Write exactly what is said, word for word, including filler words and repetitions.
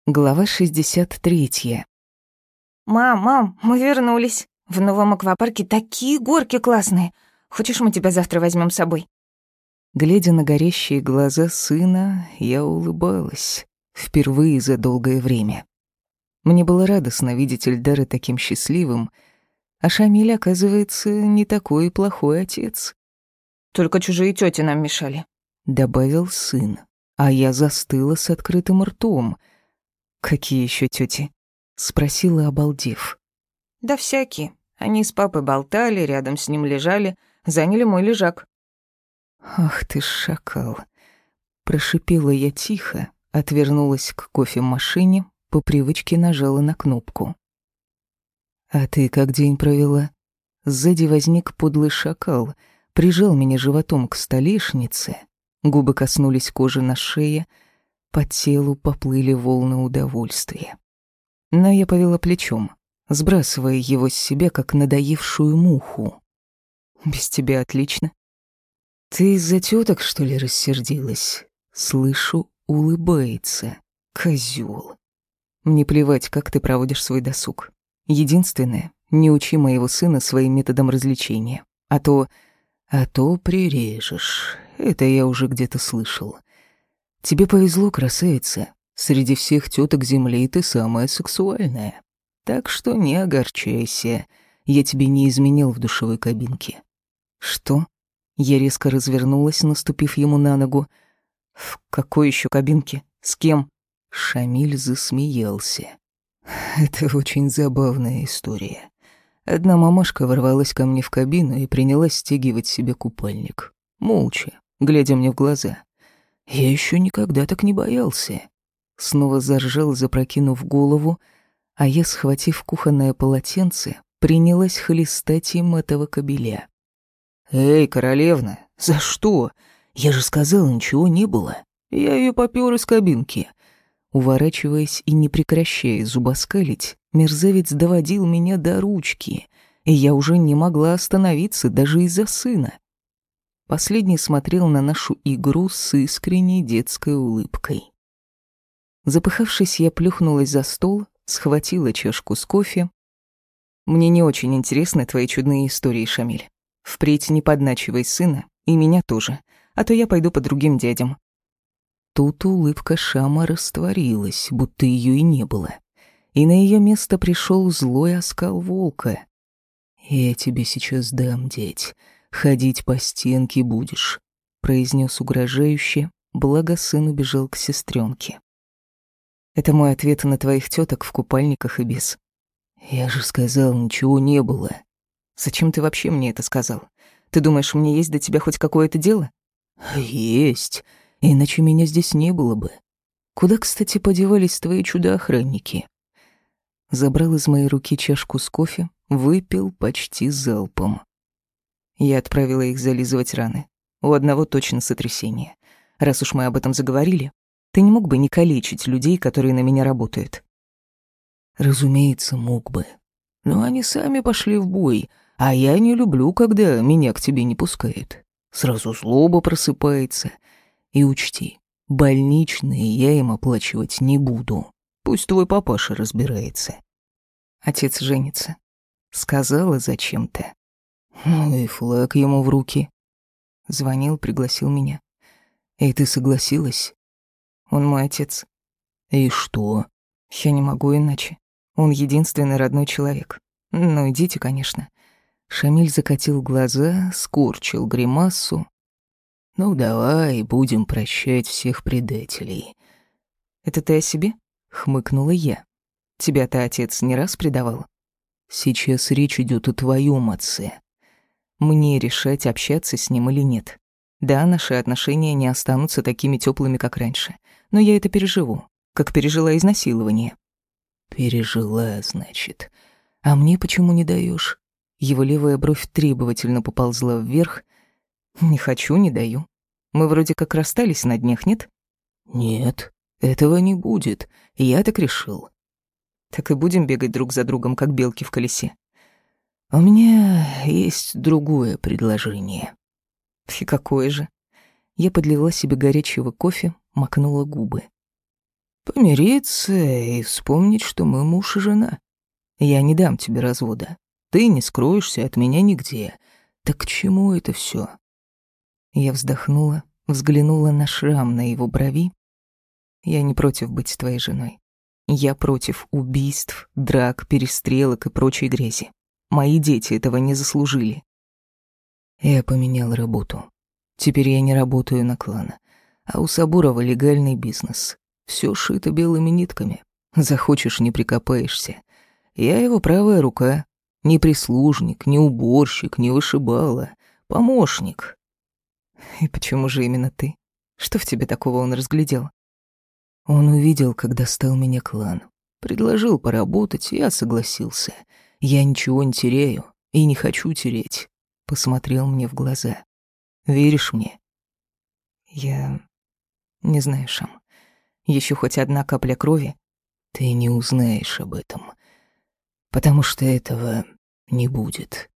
Глава шестьдесят третья. «Мам, мам, мы вернулись. В новом аквапарке такие горки классные. Хочешь, мы тебя завтра возьмем с собой?» Глядя на горящие глаза сына, я улыбалась. Впервые за долгое время. Мне было радостно видеть Эльдара таким счастливым, а Шамиль, оказывается, не такой плохой отец. «Только чужие тети нам мешали», — добавил сын, а я застыла с открытым ртом. «Какие еще тети? Спросила, обалдев. «Да всякие. Они с папой болтали, рядом с ним лежали, заняли мой лежак». «Ах ты ж шакал!» Прошипела я тихо, отвернулась к кофемашине, по привычке нажала на кнопку. «А ты как день провела?» Сзади возник подлый шакал, прижал меня животом к столешнице, губы коснулись кожи на шее, по телу поплыли волны удовольствия. Но я повела плечом, сбрасывая его с себя, как надоевшую муху. «Без тебя отлично». «Ты из-за тёток, что ли, рассердилась?» Слышу, улыбается. Козёл. Мне плевать, как ты проводишь свой досуг. Единственное, не учи моего сына своим методам развлечения. А то... А то прирежешь. Это я уже где-то слышал. Тебе повезло, красавица. Среди всех тёток земли ты самая сексуальная. Так что не огорчайся. Я тебе не изменил в душевой кабинке». «Что?» Я резко развернулась, наступив ему на ногу. «В какой ещё кабинке? С кем?» Шамиль засмеялся. «Это очень забавная история. Одна мамашка ворвалась ко мне в кабину и принялась стягивать себе купальник. Молча, глядя мне в глаза. Я еще никогда так не боялся». Снова заржал, запрокинув голову, а я, схватив кухонное полотенце, принялась хлестать им этого кобеля. «Эй, королевна, за что? Я же сказал, ничего не было. Я ее попёр из кабинки». Уворачиваясь и не прекращая зубоскалить, мерзавец доводил меня до ручки, и я уже не могла остановиться даже из-за сына. Последний смотрел на нашу игру с искренней детской улыбкой. Запыхавшись, я плюхнулась за стол, схватила чашку с кофе. «Мне не очень интересны твои чудные истории, Шамиль. Впредь не подначивай сына, и меня тоже, а то я пойду по другим дядям». Тут улыбка Шама растворилась, будто ее и не было, и на ее место пришел злой оскал волка. «Я тебе сейчас дам, дядь. Ходить по стенке будешь», — произнес угрожающе, благо сын убежал к сестренке. «Это мой ответ на твоих теток в купальниках и без». «Я же сказал, ничего не было». «Зачем ты вообще мне это сказал? Ты думаешь, у меня есть до тебя хоть какое-то дело?» «Есть, иначе меня здесь не было бы. Куда, кстати, подевались твои чудо-охранники?» Забрал из моей руки чашку с кофе, выпил почти залпом. Я отправила их зализывать раны. У одного точно сотрясение. Раз уж мы об этом заговорили, ты не мог бы не калечить людей, которые на меня работают? Разумеется, мог бы. Но они сами пошли в бой, а я не люблю, когда меня к тебе не пускают. Сразу злоба просыпается. И учти, больничные я им оплачивать не буду. Пусть твой папаша разбирается. Отец женится. Сказала зачем-то. Ну и флаг ему в руки. Звонил, пригласил меня. И ты согласилась? Он мой отец. И что? Я не могу иначе. Он единственный родной человек. Ну, идите, конечно. Шамиль закатил глаза, скорчил гримасу. «Ну, давай, будем прощать всех предателей». «Это ты о себе?» — хмыкнула я. «Тебя-то отец не раз предавал?» «Сейчас речь идет о твоем отце. Мне решать, общаться с ним или нет. Да, наши отношения не останутся такими теплыми, как раньше, но я это переживу, как пережила изнасилование». «Пережила, значит. А мне почему не даешь? Его левая бровь требовательно поползла вверх. «Не хочу, не даю. Мы вроде как расстались на днях, нет?» «Нет, этого не будет. Я так решил». «Так и будем бегать друг за другом, как белки в колесе». «У меня есть другое предложение». «И какое же?» Я подлила себе горячего кофе, макнула губы. Помириться и вспомнить, что мы муж и жена. Я не дам тебе развода. Ты не скроешься от меня нигде. Так к чему это все? Я вздохнула, взглянула на шрам на его брови. Я не против быть твоей женой. Я против убийств, драк, перестрелок и прочей грязи. Мои дети этого не заслужили. Я поменял работу. Теперь я не работаю на клана, а у Сабурова легальный бизнес. Все шито белыми нитками. Захочешь — не прикопаешься. Я его правая рука. Не прислужник, не уборщик, не вышибала. Помощник. И почему же именно ты? Что в тебе такого он разглядел? Он увидел, когда стал меня клан. Предложил поработать, я согласился. Я ничего не теряю и не хочу тереть. Посмотрел мне в глаза. Веришь мне? Я не знаю, Шам. Еще хоть одна капля крови? Ты не узнаешь об этом. Потому что этого не будет.